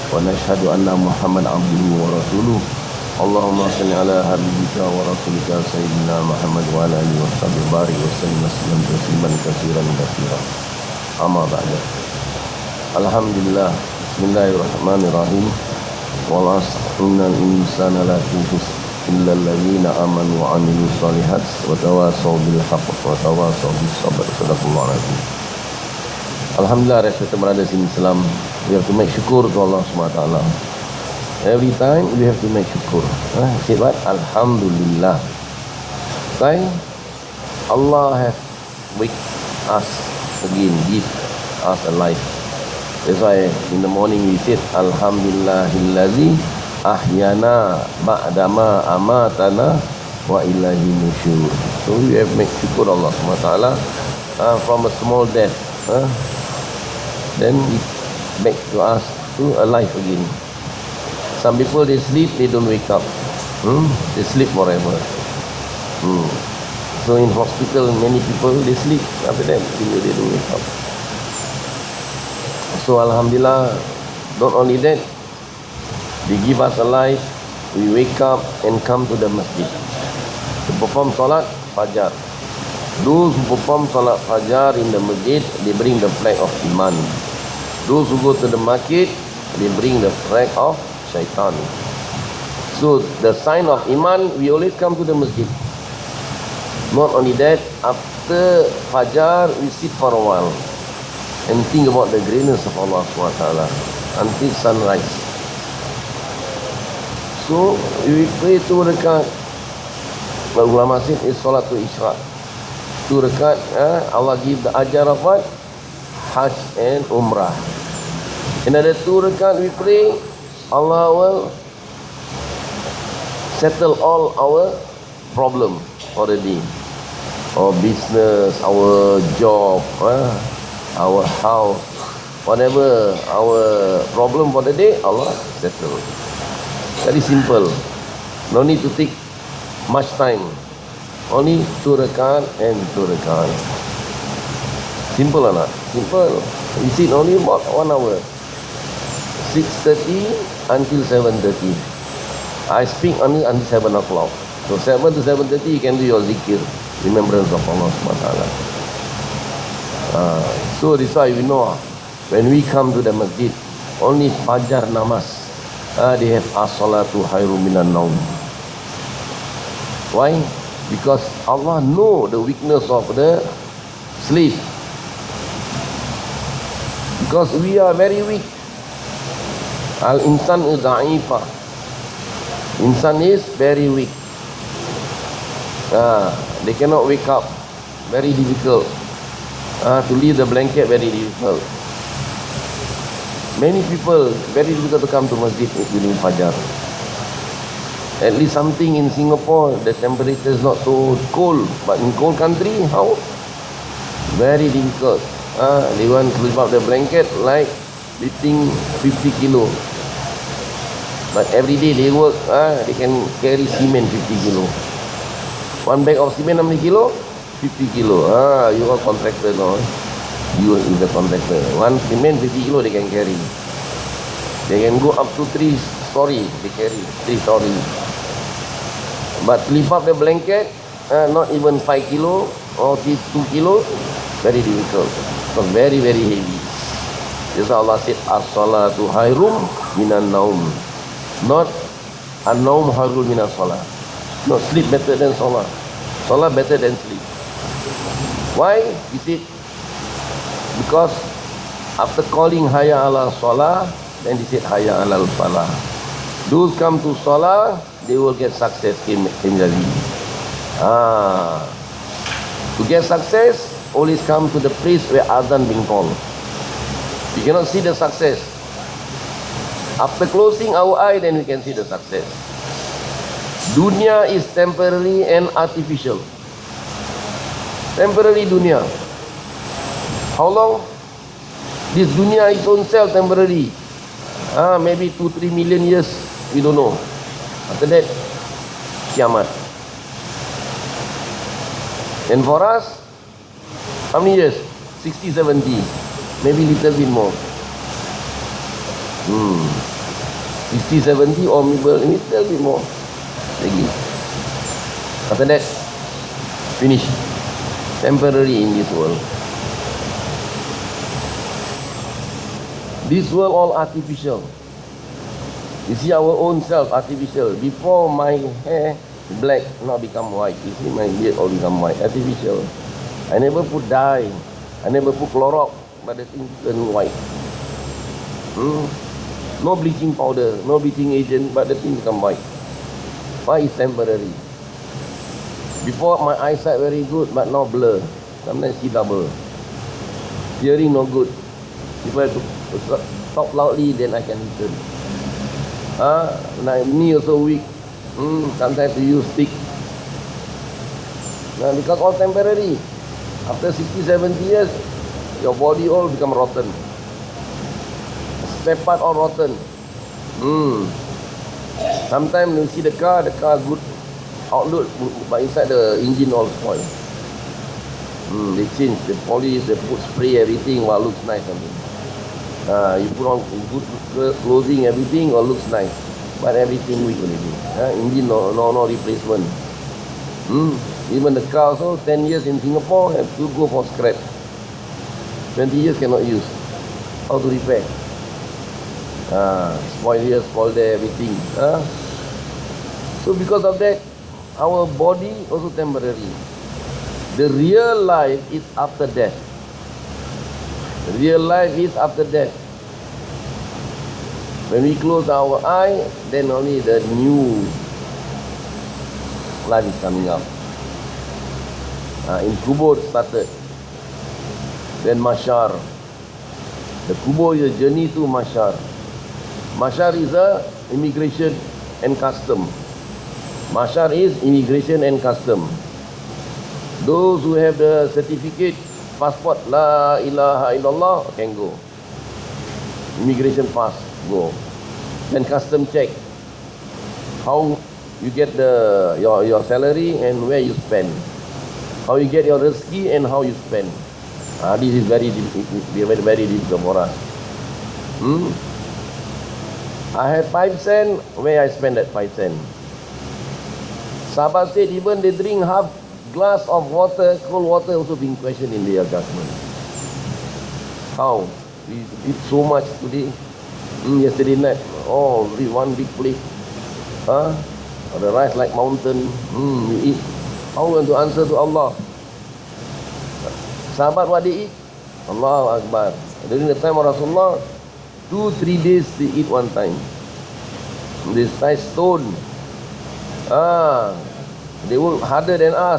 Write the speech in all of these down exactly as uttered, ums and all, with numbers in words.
ونشهد أن محمد عبده ورسوله اللهم صل على حبيبك ورسولك سيدنا محمد وعلى آله وصحبه وبارك وسلم تسليما كثيرا كثيرا أما بعد. Alhamdulillah, bismillahirrahmanirrahim. Wal 'asr innal insana lafi khusr illa allazina amanu wa 'amilus solihat wa tawasaw bil haqq wa tawasaw bis sabr. Sadaqallahu alazim. Alhamdulillah, respected brothers in Islam, we have to make syukur to Allah subhanahu wa taala. Every time we have to make syukur. Huh? Say what? Alhamdulillah. Why? Allah has wake us again, give us a life. That's why in the morning we said Alhamdulillahillazi ahyana ba'dama amatana wa ilahi nusyur. So we have make syukur Allah subhanahu wa taala uh, from a small death. Uh, then it back to us to a life again. Some people, they sleep, they don't wake up. Hmm? They sleep forever. Hmm. So in hospital, many people, they sleep. After that, they don't wake up. So Alhamdulillah, not only that, they give us a life. We wake up and come to the masjid to perform salat fajar. Those who perform salat fajar in the masjid, they bring the flag of iman. Those who go to the market, they bring the flag of shaitan. So the sign of iman, we always come to the masjid. Not only that, after fajar we sit for a while and think about the greatness of Allah subhanahu wa taala until sunrise. So we pray two rakat. Ulama said is salatul isyraq. Two rakat, eh, Allah give the ajar of what? Hajj and Umrah. Another two rakat we pray, Allah will settle all our problem for the day. Our business, our job, eh, our house, whatever our problem for the day, Allah settle. Very simple. No need to take much time. Only two rakat and two rakat. Simple or not? Simple. You sit only about one hour. six thirty until seven thirty. I speak only until seven o'clock. So seven to seven thirty you can do your zikir, remembrance of Allah subhanahu wa taala. Uh, so this is why we know when we come to the masjid, only fajar namaz, uh, they have as-salatu khairum minan naum. Why? Because Allah know the weakness of the slave. Because we are very weak. Al-insan da'ifa. Insan is very weak. Ah, they cannot wake up. Very difficult. Ah, to leave the blanket, very difficult. Many people, very difficult to come to masjid during fajar. At least something in Singapore, the temperature is not so cold. But in cold country, how? Very difficult. Ah, they want to lift up the blanket like lifting fifty kilo. But every day they work, ah, they can carry cement fifty kilo. One bag of cement how many kilo? fifty kilo. Ah, you are contractor now. You is the contractor. One cement fifty kilo they can carry. They can go up to three story. They carry three story. But lift up the blanket, ah, not even five kilo or two kilo, very difficult. So very very heavy. That's why Allah said as-salatu khairum minan naum. Not an-naum khairun minas salat. Not sleep better than salat. Salat better than sleep. Why? He said because after calling hayya ala salah, then he said hayya ala falah. Those come to salah, they will get success in Jadi. Ah, to get success, always come to the place where azan being called. You cannot see the success. After closing our eye, then we can see the success. Dunya is temporary and artificial. Temporary dunya. How long? This dunya is own self temporary. Ah, maybe two, three million years. We don't know. After that, kiamat. And for us, how many years? sixty, seventy. Maybe little bit more. Hmm. sixty, seventy or maybe a little bit more lagi. After that, finish. Temporary in this world. This world all artificial. You see our own self artificial. Before my hair black, now become white. You see my beard all become white. Artificial. I never put dye. I never put Clorox, but the thing turn white. Hmm? No bleaching powder, no bleaching agent, but the thing become white. Why is temporary? Before my eyesight very good, but now blur. Sometimes see double. Hearing no good. If I talk loudly, then I can listen. Ah, my knee also weak. Hmm, sometimes you use stick. Now, because all temporary. After sixty, seventy years, your body all become rotten. Spare part all rotten. Hmm. Sometimes you see the car, the car good outlook, but inside the engine all spoil. Hmm, they change, they polish, they put spray, everything, while looks nice. Something. Uh, you put on good clothing, everything, or looks nice, but everything weak already. Uh, engine no, no, no replacement. Hmm. Even the car also, ten years in Singapore, have to go for scrap. twenty years cannot use. How to repair? Uh, spoil here, spoil there, everything. Uh. So because of that, our body also temporary. The real life is after death. The real life is after death. When we close our eye, then only the new life is coming up. Uh, in Kubur started. Then Mashar. The Kubur is a journey to Mashar. Mashar is a immigration and custom. Mashar is immigration and custom. Those who have the certificate, passport, La ilaha illallah, can go. Immigration pass, go. Then custom check. How you get the your, your salary and where you spend. How you get your rezeki and how you spend. Ah, this is very very very difficult for us. Hmm? I have five cent, where I spend that five cent. Sahabat said even they drink half glass of water, cold water also being questioned in their judgment. How? We eat so much today. Mm, yesterday night, oh, we one big plate. Huh? The rice like mountain. Mm, we eat. How we want to answer to Allah? Sahabat what they eat? Allahu Akbar. During the time of Rasulullah, two, three days they eat one time. This nice stone. Ah, they work harder than us.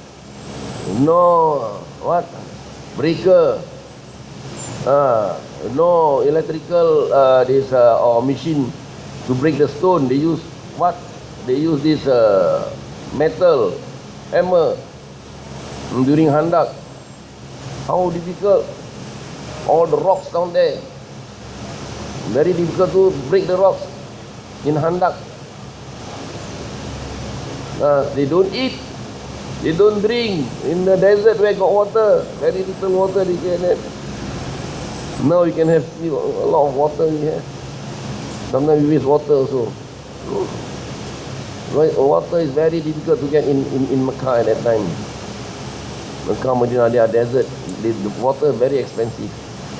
No, what? Breaker. Ah, no electrical uh, this uh, or machine to break the stone. They use what? They use this uh, metal hammer during Handak. How difficult? All the rocks down there. Very difficult to break the rocks in Handak. Uh, they don't eat. They don't drink. In the desert where got water, very little water they can have. Now you can have a lot of water we have. Sometimes we waste water also. Right, water is very difficult to get in, in, in Mecca at that time. Mecca, Medina, they are desert. The, the water very expensive.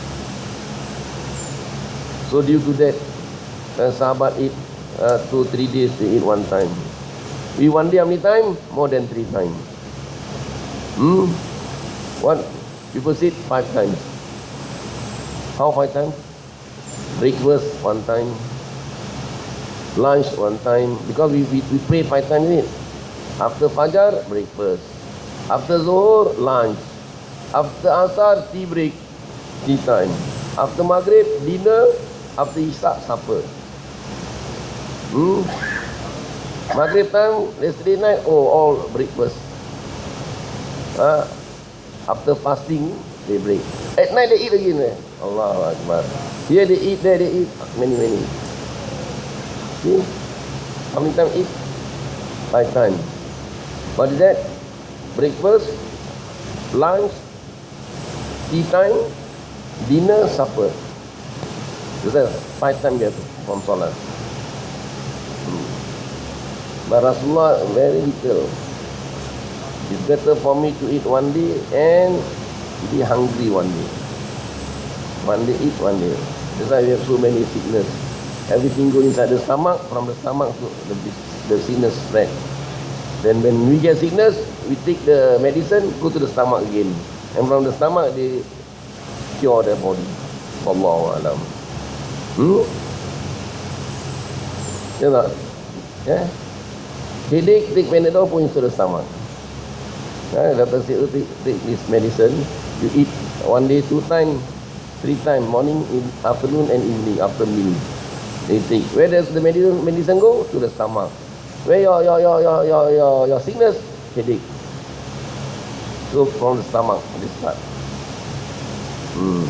So due to that, uh, sahabat eat uh, two, three days they eat one time. We one day how many times? More than three times. Hmm? What? People say five times. How five times? Breakfast one time. Lunch one time. Because we, we, we pray five times in it. After Fajar, breakfast. After Zuhur, lunch. After Asar, tea break. Tea time. After Maghrib, dinner. After Isha, supper. Hmm? Maghrib time, yesterday night, oh, all breakfast. Uh, after fasting, they break. At night, they eat again. Eh? Allahu Akbar. Here they eat, there they eat. Many, many. See? How many times eat? Five times. What is that? Breakfast, lunch, tea time, dinner, supper. That's five times we have to perform salat. But Rasulullah, very little. It's better for me to eat one day and be hungry one day. One day eat, one day. That's why we have so many sickness. Everything go inside the stomach, from the stomach to the, the sickness spread. Then when we get sickness, we take the medicine, go to the stomach again. And from the stomach, they cure their body. Wallahu alam. Hmm? Ya tak? Yeah? Headache, take Panadol, put into the stomach. Yeah, doctor say, oh, take, take this medicine. You eat one day, two times, three times, morning, in, afternoon and evening, after meal. They take. Where does the medicine, medicine go? To the stomach. Where your, your, your, your, your, your, your sickness? Headache. So from the stomach, this part. Hmm.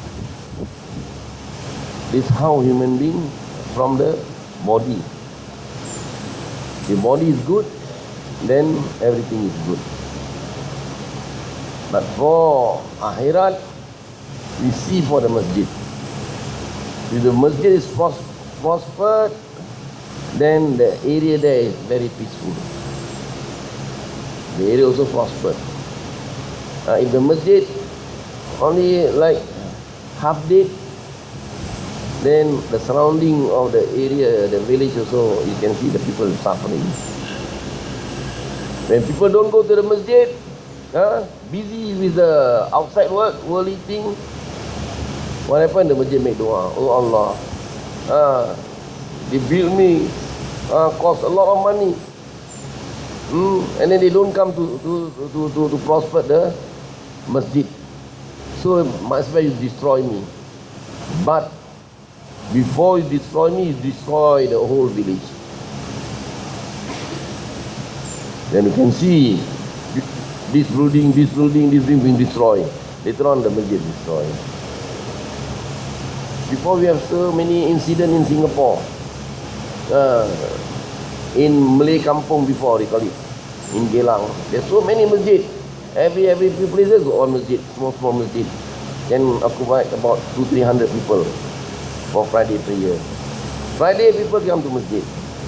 This is how human being from the body. The body is good, then everything is good. But for akhirat, we see for the masjid. If the masjid is pros- prospered, then the area there is very peaceful. The area also prospered. Uh, if the masjid only like half dead, then the surrounding of the area, the village also, you can see the people suffering. When people don't go to the masjid, uh, busy with the outside work, worldly thing, what happened? The masjid make dua. Oh Allah, uh, they build me, uh, cost a lot of money, mm, and then they don't come to to, to, to, to prosper the masjid. So might as well you destroy me. But before you destroy me, you destroy the whole village. Then you can see this building, this building, this building being destroyed. Later on, the masjid destroyed. Before, we have so many incidents in Singapore. Uh, in Malay Kampung before, they call it. In Geylang. There's so many masjid. Every every few places go on masjid. Small, small masjid. Can occupy about two, three hundred people. For Friday prayer. Friday people come to masjid.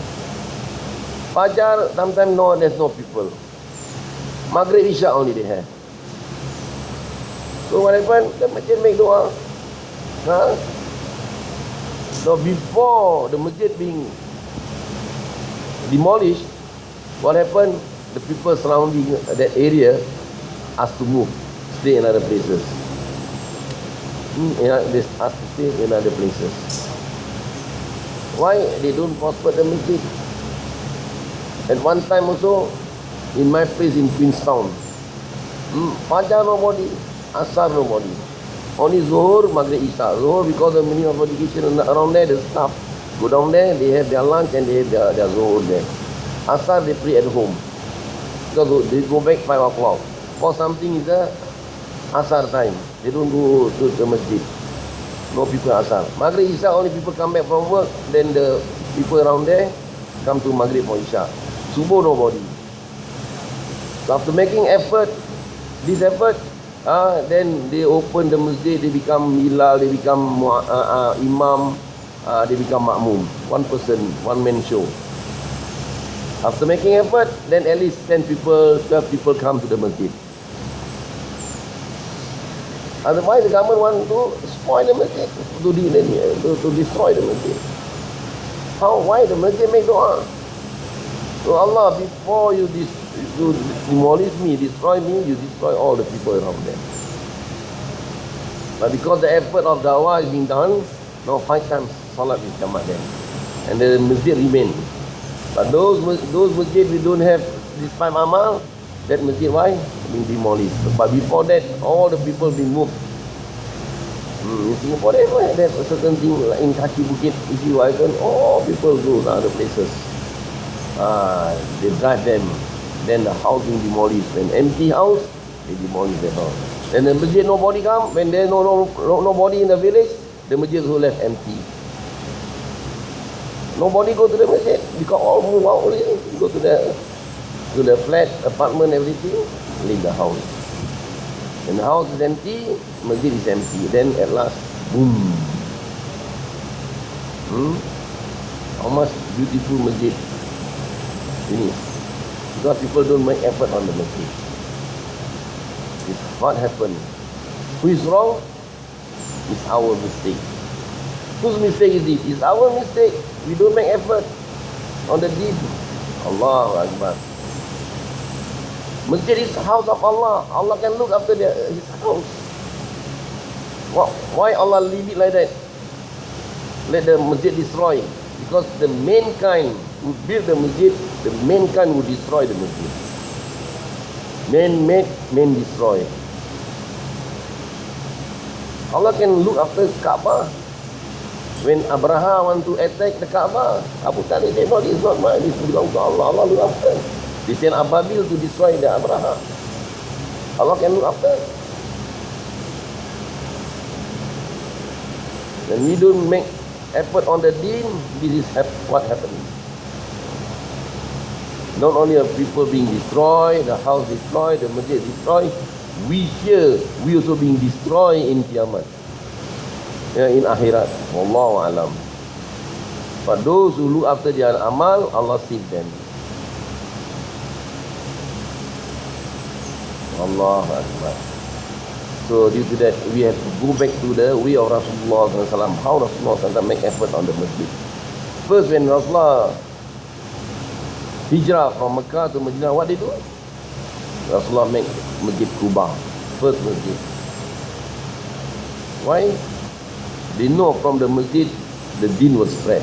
Fajar, sometimes no, there's no people. Maghrib, Isha only they have. So what happened? The masjid make dua. Huh? So before the masjid being demolished, what happened? The people surrounding that area asked to move, stay in other places. They asked to stay in other places. Why they don't prosper the masjid? At one time also, in my place in Queenstown, hmm, Fajar nobody, Asar nobody. Only Zohor, Maghrib, Isha. Zohor, because of many of education around there, the staff go down there, they have their lunch and they have their, their Zohor there. Asar, they pray at home. Because they go back five o'clock. For something is the Asar time. They don't go to the masjid. No people Asar. Maghrib, Isha, only people come back from work. Then the people around there come to Maghrib or Isha. Subuh, nobody. So after making effort, this effort, uh, then they open the masjid, they become Hilal, they become uh, uh, Imam, uh, they become Makmum. One person, one man show. After making effort, then at least ten people, twelve people come to the masjid. Otherwise, the government want to spoil the masjid, to, de- to, to destroy the masjid. How? Why the masjid make dua? So Allah, before you, dis- you demolish me, destroy me, you destroy all the people around there. But because the effort of dawah is being done, now five times salat is jamak there. And the masjid remain. But those those masjid we don't have this five amal, that masjid why? Being demolished. But before that, all the people being moved. Hmm, in Singapore, they don't have a certain thing like in Kaki Bukit, if you happen, all people go to other places. Ah, they drive them. Then the house being demolished. When empty house, they demolish the house. Then the masjid nobody come. When there's no, no, no nobody in the village, the masjid also left empty. Nobody go to the masjid because all move out already. Go to the to the flat, apartment, everything, leave the house. When the house is empty, masjid is empty. Then at last, boom. Hmm? How much beautiful masjid. Finish. Because people don't make effort on the masjid. It's what happened. Who is wrong? It's our mistake. Whose mistake is it? It's our mistake. We don't make effort on the deed. Allahu Akbar. Masjid is the house of Allah. Allah can look after their, his house. Why Allah leave it like that? Let the masjid destroy. Because the mankind who build the masjid, the mankind who destroy the masjid. Man make, man destroy. Allah can look after Kaabah. When Abraha want to attack the Kaabah, Abu Talib said, no, this is not mine, this belongs to Allah. Allah look after. They send Ababil to destroy the Abraha. Allah can look after. When we don't make effort on the deen, this is what happens. Not only are people being destroyed, the house destroyed, the masjid destroyed, we here, we also being destroyed in Qiyamah. Yeah, in akhirat. Wallahu alam. But those who look after their amal, Allah save them. Allahu Akbar. So due to that, we have to go back to the way of Rasulullah sallallahu alaihi wasallam. How Rasulullah sallallahu alaihi wasallam make effort on the masjid. First, when Rasulullah hijrah from Mecca to Medina, what they do? Rasulullah make Masjid Quba, first masjid. Why? They know from the masjid, the deen was spread.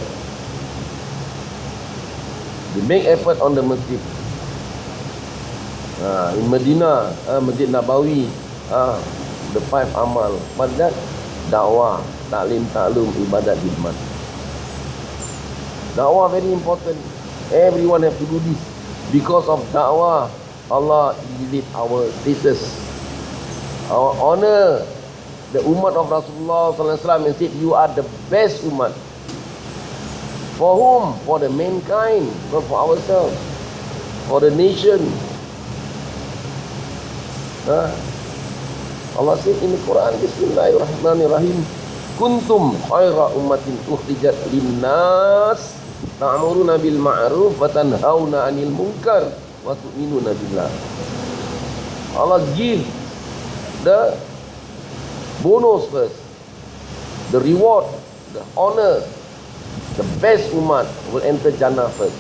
They make effort on the masjid. Uh, in Medina, uh, Masjid Nabawi, uh, the five amal. But that, dakwah, taklim, taklum, ibadat, hikmat. Dakwah very important. Everyone have to do this. Because of dakwah, Allah elevate our status, our honor. The umat of Rasulullah sallallahu alaihi wasallam and said, you are the best umat. For whom? For the mankind, not for ourselves. For the nation. Huh? Allah said in the Quran, Bismillahirrahmanirrahim, kuntum khaira ummatin ukhrijat linnas ta'muruna bil ma'ruf wa tanhauna 'anil munkar wa tu'minuna billah. Allah give the bonus first, the reward, the honor. The best umat will enter Jannah first.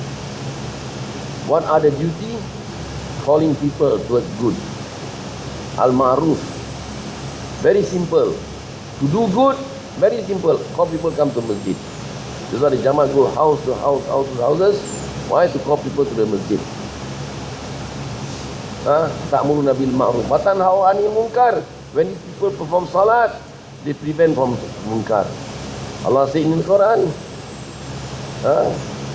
What are the duty? Calling people towards good. Al-Ma'ruf. Very simple. To do good, very simple. Call people come to masjid. That's why the Jamaah go house to house, house to houses. Why? To call people to the masjid. Ta'muruna bil ma'ruf wa tanhauna 'anil munkar. When these people perform salat, they prevent from munkar. Allah said in the Quran, huh?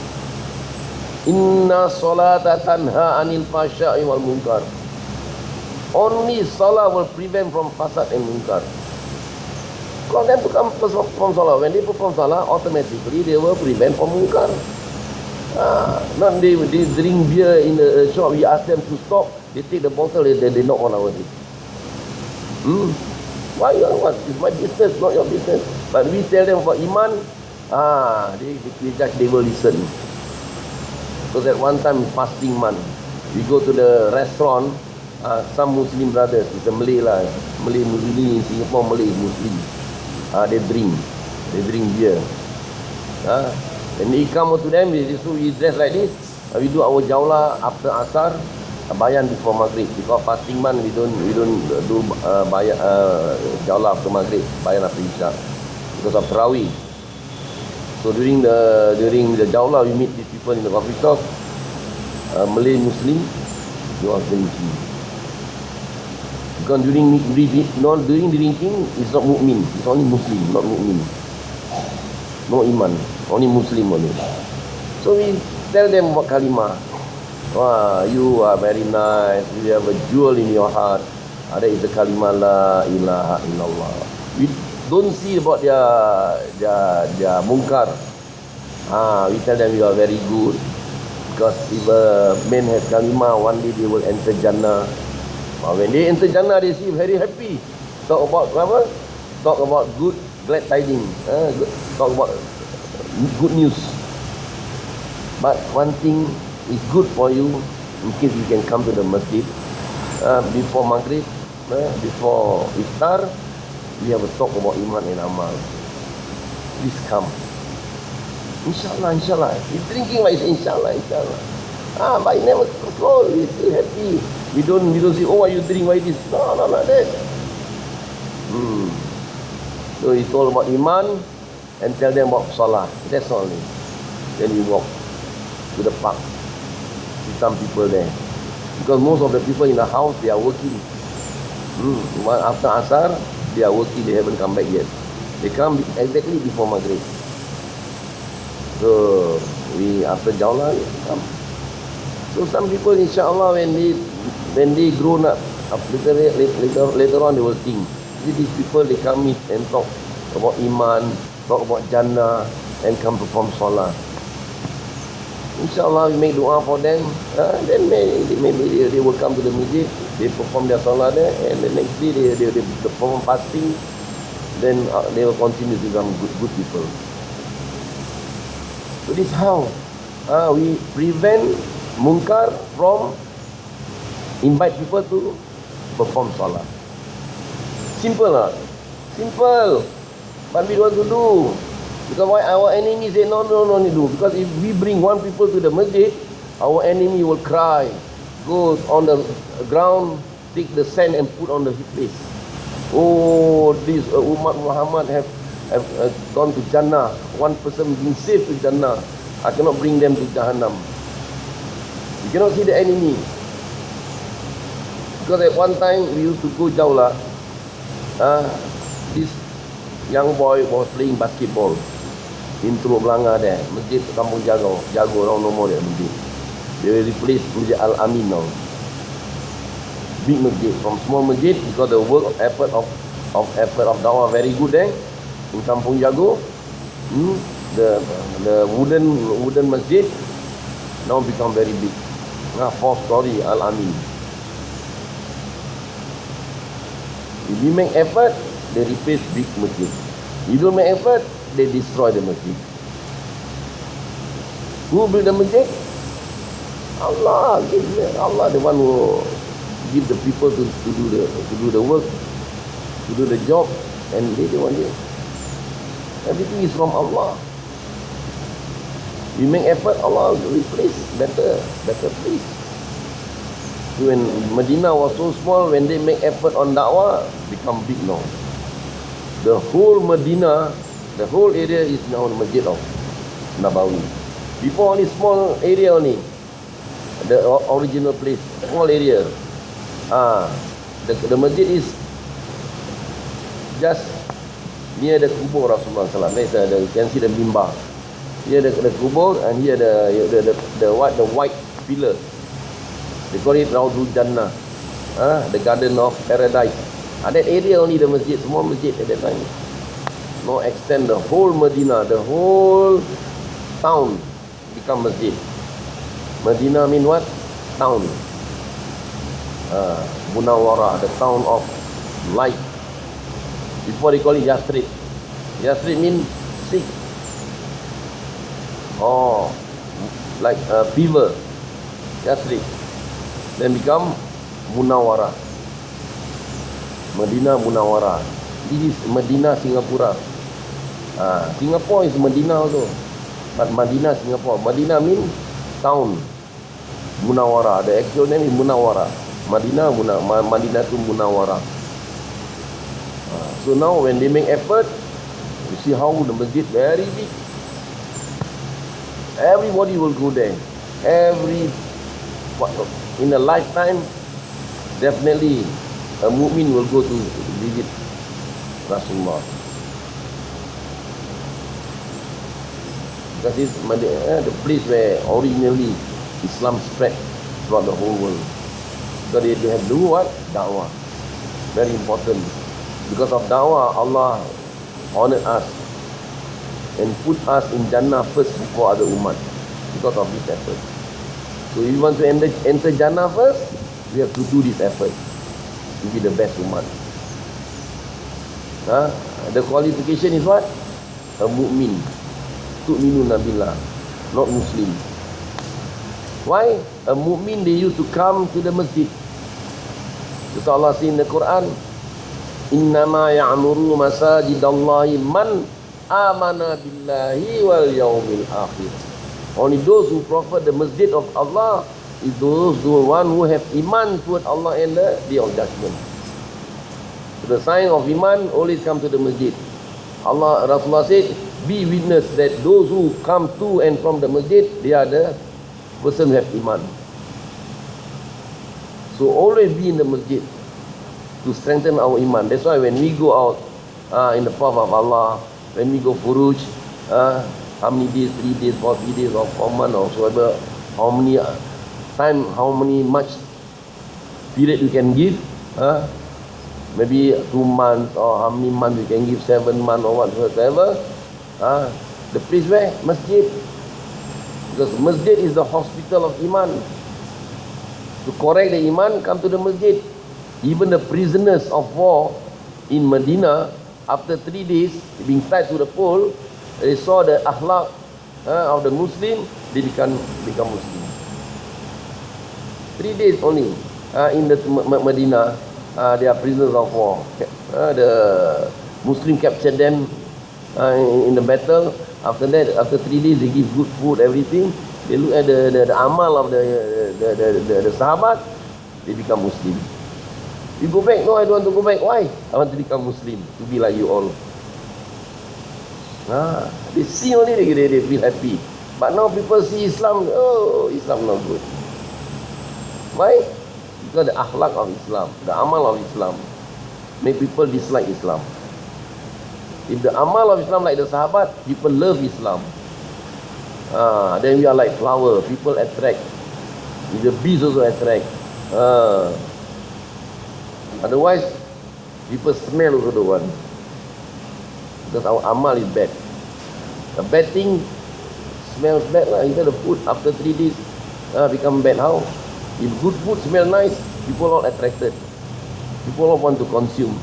Inna salata tanha 'anil fahsya'i wal munkar. Only salah will prevent from fasad and munkar. Call them to come perform salah. When they perform salah, automatically they will prevent from munkar. Ah, not they, they drink beer in the shop, we ask them to stop, they take the bottle, they, they knock on our head. Hmm? Why you what? It's my business, not your business. But we tell them for iman, ah, they, they just they will listen. So that one time fasting month, we go to the restaurant, ah, some Muslim brothers, it's a Malay lah, Malay Muslim in Singapore, Malay Muslim, ah, they drink, they drink beer. Ah, and we come to them, we, so we dress like this, we do our jawla after asar. Bayan before Maghrib, because fasting month we don't we don't do uh, bayan uh, jawla after Maghrib, bayan after Isya because of Tarawih. So during the during the jawla we meet these people in the coffee shop, uh, Malay Muslim, they are drinking. Because during not during drinking it's not mu'min, it's only Muslim, not mu'min, no iman, only Muslim only. So we tell them about kalimah. Wah, you are very nice. You have a jewel in your heart. Ada is the kalimah la ilaha illallah. We don't see about their their their munkar. Ah, we tell them you are very good. Because if a man has kalimah, one day they will enter Jannah. Ah, when they enter Jannah, they see very happy. Talk about apa? Talk about good, glad tidings. Ah, good. Talk about good news. But one thing It's good for you in case you can come to the masjid uh, before Maghrib, uh, before Iftar. We have a talk about Iman and Amal. Please come. Inshallah, inshallah. He's drinking like inshallah, inshallah. Ah, but he never control. He's still happy. We don't, we don't say, oh, why you drink? Why this? No, no, not that. Hmm. So he told about Iman and tell them about Salah. That's only. Then we walk to the park. See some people there. Because most of the people in the house, they are working. Hmm. After Asar, they are working. They haven't come back yet. They come exactly before Maghrib. So we after Jaulah come. So some people, inshallah, when they when they grown up, later later later on they will think. These people they come in and talk about Iman, talk about Jannah, and come perform Salah. Inshallah, we make dua for them. Uh, then maybe, maybe they, they will come to the masjid, they perform their Salah there, and the next day they they, they perform fasting. Then uh, they will continue to become good, good people. So this is how uh, we prevent munkar from invite people to perform Salah. Simple lah. Simple. But we don't want to do. Because why our enemy say no, no, no, no, do. Because if we bring one people to the masjid, our enemy will cry. Go on the ground, take the sand and put on the face. Oh, this uh, Umat Muhammad have, have uh, gone to Jannah. One person being saved to Jannah. I cannot bring them to Jahannam. You cannot see the enemy. Because at one time we used to go Jaulah. Uh, this young boy was playing basketball in Teluk Belanga there, masjid Kampung Jago, Jago orang nombor dia masjid. They replace Masjid Al-Amin now. Big masjid, from small masjid, because the work of effort of of effort of dawah very good there in Kampung Jago. Hmm, the the wooden wooden masjid now become very big. Nah, four story Al-Amin. If you make effort, they replace big masjid. You don't make effort, they destroy the masjid. Who build the masjid? Allah. Allah the one who give the people to, to do the to do the work, to do the job, and they the one here. Everything is from Allah. You make effort, Allah will replace better, better place. When Medina was so small, when they make effort on da'wah, become big now. The whole Medina, the whole area is now the Masjid of Nabawi. Before only small area only, the original place, small area. Ah, the, the masjid is just near the kubur Rasulullah Sallallahu Alaihi Wasallam. You can see the mimbar. Here the, the kubur, and here the the the, the white the white pillar. They call it Raudul Jannah, ah, the garden of paradise. Ah, that area only the masjid, small masjid at that time. No extend the whole Medina, the whole town become masjid. Medina mean what? Town. Ah, Munawwarah, the town of light. Before they call it Yathrib. Yathrib mean sick. Oh, like a fever. Yathrib. Then become Munawwarah. Medina Munawwarah. This is Medina Singapura. Ah, Singapore is Medina also. But Medina Singapore. Medina means town. Munawwarah. The actual name is Munawwarah. Medina Muna Medina tu Munawwarah. Ah, so now when they make effort, you see how the masjid very big. Everybody will go there. Every in a lifetime, definitely a mu'min will go to visit Rasulullah. Because it's the place where originally Islam spread throughout the whole world. So they, they have to do what? Da'wah. Very important. Because of da'wah, Allah honored us and put us in Jannah first before other umat. Because of this effort. So if you want to enter, enter Jannah first, we have to do this effort to be the best umat. Huh? The qualification is what? A mu'min. Tu'minu nabillah, not Muslim. Why? A mu'min, they used to come to the masjid. Because Allah says in the Quran, Innama ya'muru masajidallahi man amana billahi wal yawmil akhir. Only those who profit the masjid of Allah is those who one who have iman toward Allah and the day of judgment. So the sign of iman, always come to the masjid. Allah, Rasulullah said, be witness that those who come to and from the masjid, they are the person who have iman. So always be in the masjid to strengthen our iman. That's why when we go out uh, in the path of Allah, when we go furuj, uh, how many days, three days, forty days, or four months, or whatever, how many uh, time, how many much period you can give, uh, maybe two months, or how many months you can give, seven months, or whatever, uh, the place where? Masjid. Because masjid is the hospital of iman. To correct the iman, come to the masjid. Even the prisoners of war in Medina, after three days being tied to the pole, they saw the akhlaq uh, of the Muslim, they become become Muslim. Three days only uh, in the Medina, uh, they are prisoners of war. Uh, the Muslim captured them uh, in, in the battle. After that, after three days, they give good food, everything. They look at the, the, the amal of the the, the, the, the Sahabat, they become Muslim. You go back? No, I don't want to go back. Why? I want to become Muslim, to be like you all. Ah, they see only, they, they, they feel happy. But now people see Islam, oh, Islam not good. Why? Because the akhlaq of Islam, the amal of Islam, make people dislike Islam. If the amal of Islam like the Sahabat, people love Islam. Ah, then we are like flower, people attract. If the bees also attract. Ah. Otherwise, people smell also the one. Because our amal is bad. The bad thing smells bad lah. Even the food after three days uh, become bad. How? If good food smell nice, people all attracted. People all want to consume.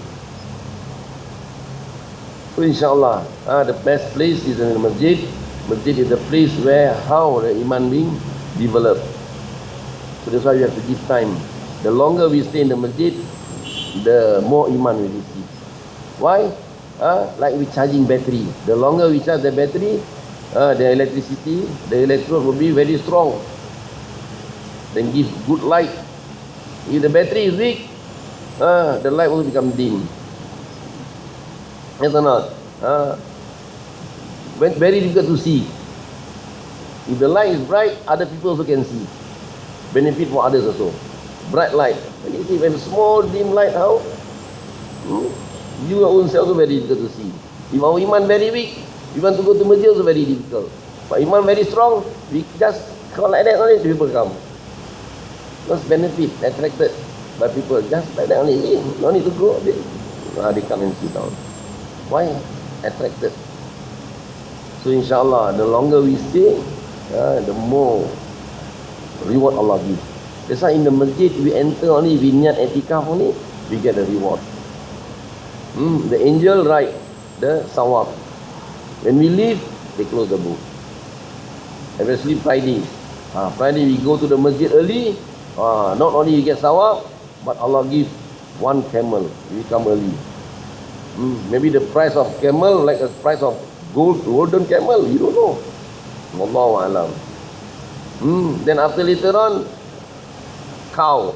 So inshallah, uh, the best place is in the masjid. Masjid is the place where how the iman being developed. So that's why we have to give time. The longer we stay in the masjid, the more iman we receive. Why? Uh, like we charging battery. The longer we charge the battery, uh, the electricity, the electrode will be very strong. Then give good light. If the battery is weak, uh, the light will become dim. Yes or not? Uh, very difficult to see. If the light is bright, other people also can see. Benefit for others also. Bright light. When you see when small dim light, how? Hmm? You own self also very difficult to see. If our iman very weak, we want to go to masjid also very difficult. But iman very strong, we just come like that only, people come. Because benefit attracted by people, just like that only. No need to go. They, uh, they come and sit down. Why? Attracted. So inshallah, the longer we stay, uh, the more reward Allah gives. That's why in the masjid, we enter only, we niat etikaf only, we get the reward. Hmm, the angel write the sawab. When we leave, they close the book. Especially Friday. Ah, Friday we go to the masjid early. Ah, not only you get sawab, but Allah give one camel. We come early. Hmm, maybe the price of camel like the price of gold, golden camel. You don't know. Wallahu alam. Hmm, then after later on, cow.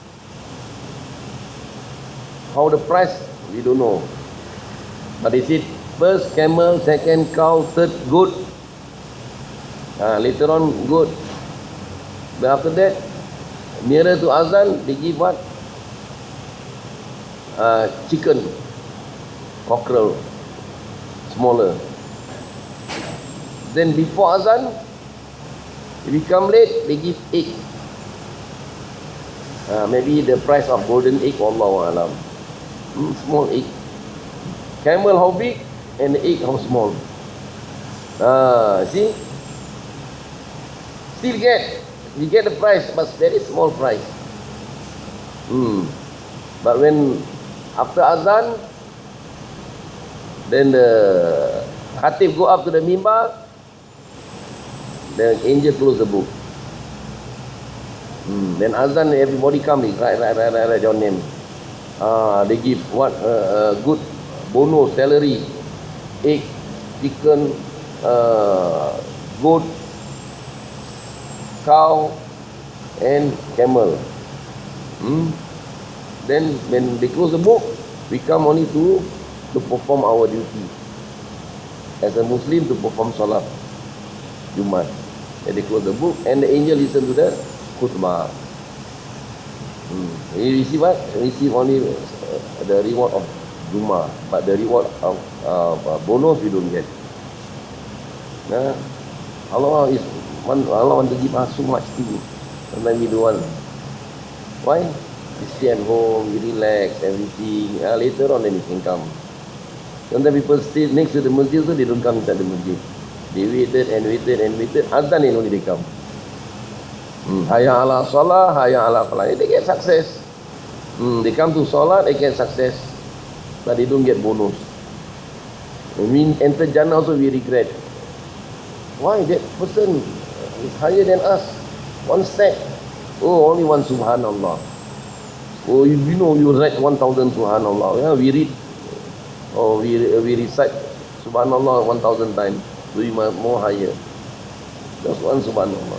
How the price? We don't know. But they said first camel, second cow, third goat. Uh, later on goat. But after that, nearer to azan, they give what? Uh, chicken, cockerel, smaller. Then before azan, if we come late, they give egg. Uh, maybe the price of golden egg, Wallahu alam. Hmm, small egg. Camel how big and the egg how small. Ah, see? Still get, we get the price, but very small price. Hmm. But when after azan, then the khatib go up to the mimbar, the angel close the book. Hmm. Then azan, everybody come, they write, write, write, write, write your name. Ah, they give what uh, uh, good bonus, salary, egg, chicken, uh, goat, cow, and camel. Hmm. Then when they close the book, we come only to to perform our duty as a Muslim, to perform salat Jumat. And they close the book, and the angel listen to the khutbah. Hmm. We receive what? Receive only uh, the reward of Jummah, but the reward of uh, bonus we don't get. Nah, Allah is one. Allah want to give us so much things, sometimes we don't want. Why? We stay at home, we relax, everything. Uh, later on, then we can come. Sometimes people stay next to the masjid, so they don't come inside the masjid. They waited and waited and waited. Azan and only they come. Hmm. Hayya ala salah, hayya ala falah. They get success. Hmm. They come to salat, they get success, but they don't get bonus. When we enter Jannah also, we regret. Why that person is higher than us? One step. Oh, only one subhanallah. Oh, you, you know, you write one thousand subhanallah. Yeah, we read. Oh, we, we recite subhanallah one thousand times. So you are more higher. Just one subhanallah.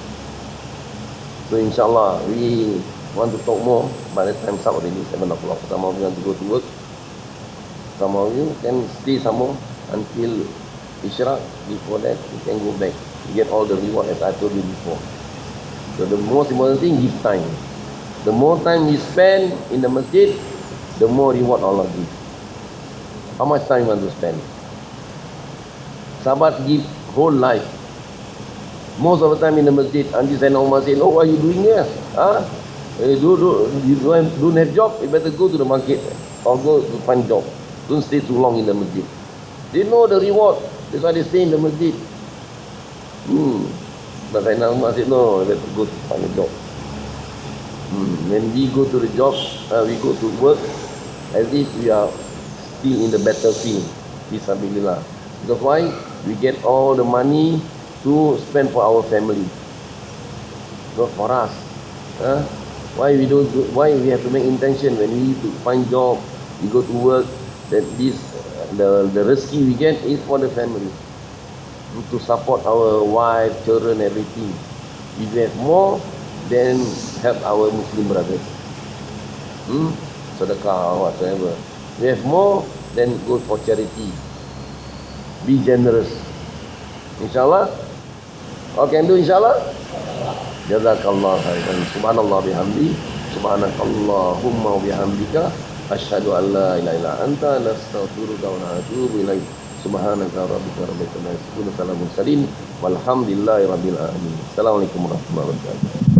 So inshallah, we want to talk more. By the time up already, seven o'clock. Some of you want to go to work. Some of you can stay some more until Ishraq. Before that, you can go back. You get all the reward as I told you before. So the most important thing, give time. The more time you spend in the masjid, the more reward Allah gives. How much time you want to spend? Sahabat give whole life. Most of the time in the masjid, Anji Sayyidina Umar said, oh, what are you doing here? Huh? You, do, do, you don't, don't have job, you better go to the market or go to find job. Don't stay too long in the masjid. They know the reward. That's why they stay in the masjid. Hmm. But Sayyidina Umar said, no, you better go to find a job. Hmm. When we go to the job, uh, we go to work as if we are still in the battlefield. Bismillah. Because why? We get all the money to spend for our family, not for us. Huh? Why we don't? Do, why we have to make intention when we need to find job, we go to work, that this the the rescue we get is for the family, to support our wife, children, everything. If we have more, then help our Muslim brothers. Hmm? Sedekah or whatsoever. We have more, then go for charity. Be generous. Inshallah. All can do inshallah. Jazakallah khairan. Subhanallah bihamdi. Subhanakallahumma bihamdika. Asyhadu an la ilaha illa anta nastaghfiruka wa natubu ilaik. Subhanaka rabbika rabbil izzati wa salamun mursalin. Walhamdulillahi rabbil alamin. Assalamualaikum warahmatullahi wabarakatuh.